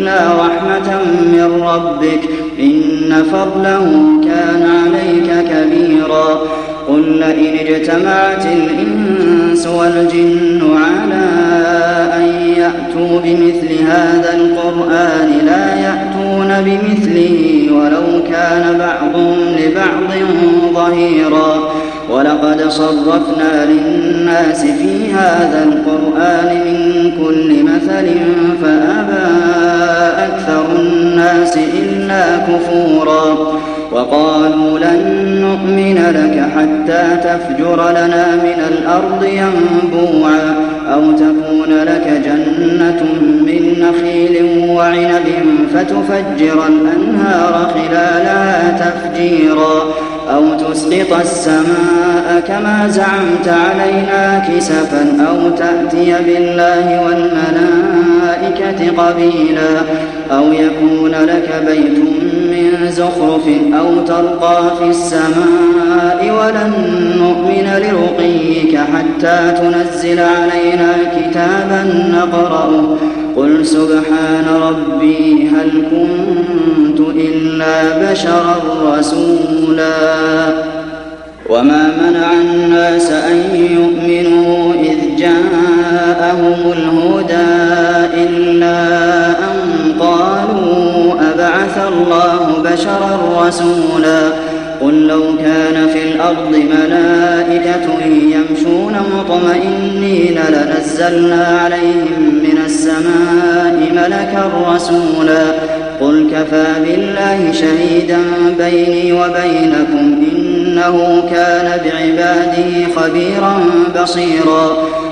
إلا رحمة من ربك إن فضله كان عليك كبيرا قل لئن اجتمعت الإنس والجن على أن يأتوا بمثل هذا القرآن لا يأتون بمثله ولو كان بعضهم لبعض ظهيرا ولقد صرفنا للناس في هذا القرآن من كل مثل فأبى أكثر الناس إلا كفورا وقالوا لن نؤمن لك حتى تفجر لنا من الأرض ينبوعا أو تكون لك جنة من نخيل وعنب فتفجر الأنهار خلالها تفجيرا أو تسقط السماء كما زعمت علينا كسفا أو تأتي بالله والملائكة قبيلا أو يكون لك بيت من زخرف أو ترقى في السماء ولن نؤمن لرقيك حتى تنزل علينا كتابا نقرأه قل سبحان ربي هل كنت إلا بشرا رسولا وما منع الناس أن يؤمنوا إذ جاءهم الهدى إلا أن قالوا أبعث الله بشرا رسولا قل لو كان في الأرض ملائكة يمشون مطمئنين لنزلنا عليهم من السماء ملكا رسولا قل كفى بالله شهيدا بيني وبينكم إنه كان بعباده خبيرا بصيرا